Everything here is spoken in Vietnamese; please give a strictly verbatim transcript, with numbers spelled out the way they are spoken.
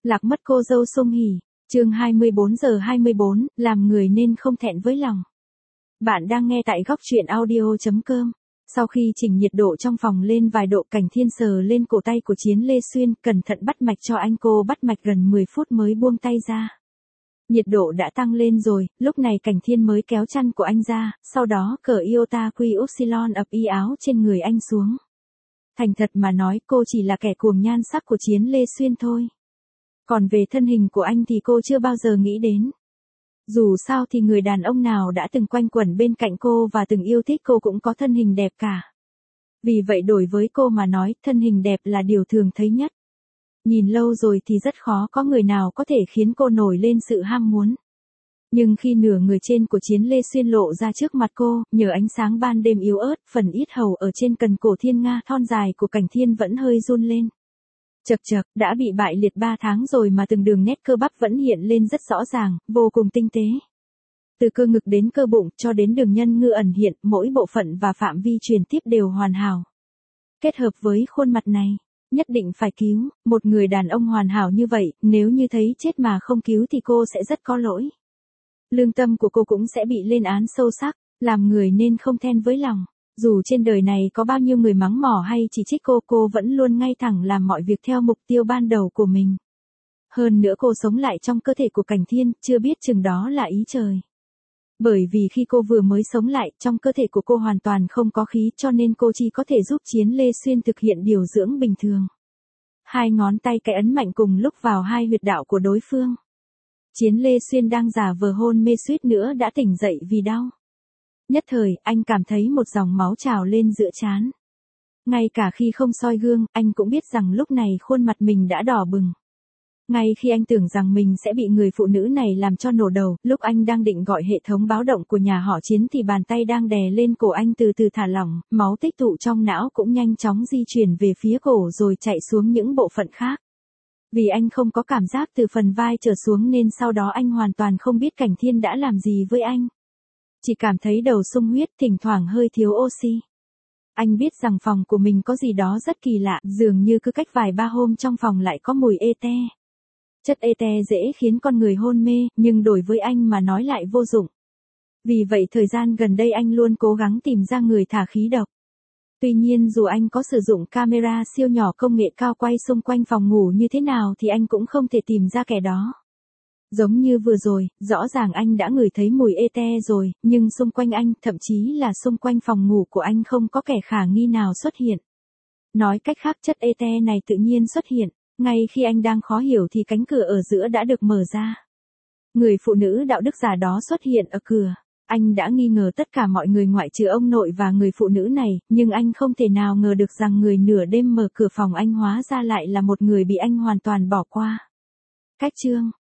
Lạc mất cô dâu Sung Hỉ. Chương hai mươi bốn giờ hai mươi bốn, làm người nên không thẹn với lòng. Bạn đang nghe tại góc truyện audio chấm com. Sau khi chỉnh nhiệt độ trong phòng lên vài độ, Cảnh Thiên sờ lên cổ tay của Chiến Lê Xuyên, cẩn thận bắt mạch cho anh. Cô bắt mạch gần mười phút mới buông tay ra. Nhiệt độ đã tăng lên rồi, lúc này Cảnh Thiên mới kéo chăn của anh ra, sau đó cởi iota quy upsilon ập y áo trên người anh xuống. Thành thật mà nói, cô chỉ là kẻ cuồng nhan sắc của Chiến Lê Xuyên thôi. Còn về thân hình của anh thì cô chưa bao giờ nghĩ đến. Dù sao thì người đàn ông nào đã từng quanh quẩn bên cạnh cô và từng yêu thích cô cũng có thân hình đẹp cả. Vì vậy đối với cô mà nói, thân hình đẹp là điều thường thấy nhất. Nhìn lâu rồi thì rất khó có người nào có thể khiến cô nổi lên sự ham muốn. Nhưng khi nửa người trên của Chiến Lê Xuyên lộ ra trước mặt cô, nhờ ánh sáng ban đêm yếu ớt, phần yết hầu ở trên cần cổ thiên nga thon dài của Cảnh Thiên vẫn hơi run lên. Chậc chậc, đã bị bại liệt ba tháng rồi mà từng đường nét cơ bắp vẫn hiện lên rất rõ ràng, vô cùng tinh tế. Từ cơ ngực đến cơ bụng, cho đến đường nhân ngư ẩn hiện, mỗi bộ phận và phạm vi truyền tiếp đều hoàn hảo. Kết hợp với khuôn mặt này, nhất định phải cứu, một người đàn ông hoàn hảo như vậy, nếu như thấy chết mà không cứu thì cô sẽ rất có lỗi. Lương tâm của cô cũng sẽ bị lên án sâu sắc, làm người nên không thẹn với lòng. Dù trên đời này có bao nhiêu người mắng mỏ hay chỉ trích cô, cô vẫn luôn ngay thẳng làm mọi việc theo mục tiêu ban đầu của mình. Hơn nữa cô sống lại trong cơ thể của Cảnh Thiên, chưa biết chừng đó là ý trời. Bởi vì khi cô vừa mới sống lại, trong cơ thể của cô hoàn toàn không có khí, cho nên cô chỉ có thể giúp Chiến Lê Xuyên thực hiện điều dưỡng bình thường. Hai ngón tay cái ấn mạnh cùng lúc vào hai huyệt đạo của đối phương. Chiến Lê Xuyên đang giả vờ hôn mê suýt nữa đã tỉnh dậy vì đau. Nhất thời, anh cảm thấy một dòng máu trào lên giữa trán. Ngay cả khi không soi gương, anh cũng biết rằng lúc này khuôn mặt mình đã đỏ bừng. Ngay khi anh tưởng rằng mình sẽ bị người phụ nữ này làm cho nổ đầu, lúc anh đang định gọi hệ thống báo động của nhà họ Chiến thì bàn tay đang đè lên cổ anh từ từ thả lỏng, máu tích tụ trong não cũng nhanh chóng di chuyển về phía cổ rồi chạy xuống những bộ phận khác. Vì anh không có cảm giác từ phần vai trở xuống nên sau đó anh hoàn toàn không biết Cảnh Thiên đã làm gì với anh. Chỉ cảm thấy đầu sung huyết, thỉnh thoảng hơi thiếu oxy. Anh biết rằng phòng của mình có gì đó rất kỳ lạ, dường như cứ cách vài ba hôm trong phòng lại có mùi ete. Chất ete dễ khiến con người hôn mê, nhưng đối với anh mà nói lại vô dụng. Vì vậy thời gian gần đây anh luôn cố gắng tìm ra người thả khí độc. Tuy nhiên dù anh có sử dụng camera siêu nhỏ công nghệ cao quay xung quanh phòng ngủ như thế nào thì anh cũng không thể tìm ra kẻ đó. Giống như vừa rồi, rõ ràng anh đã ngửi thấy mùi ete rồi, nhưng xung quanh anh, thậm chí là xung quanh phòng ngủ của anh không có kẻ khả nghi nào xuất hiện. Nói cách khác, chất ete này tự nhiên xuất hiện, ngay khi anh đang khó hiểu thì cánh cửa ở giữa đã được mở ra. Người phụ nữ đạo đức giả đó xuất hiện ở cửa. Anh đã nghi ngờ tất cả mọi người ngoại trừ ông nội và người phụ nữ này, nhưng anh không thể nào ngờ được rằng người nửa đêm mở cửa phòng anh hóa ra lại là một người bị anh hoàn toàn bỏ qua. Cách chương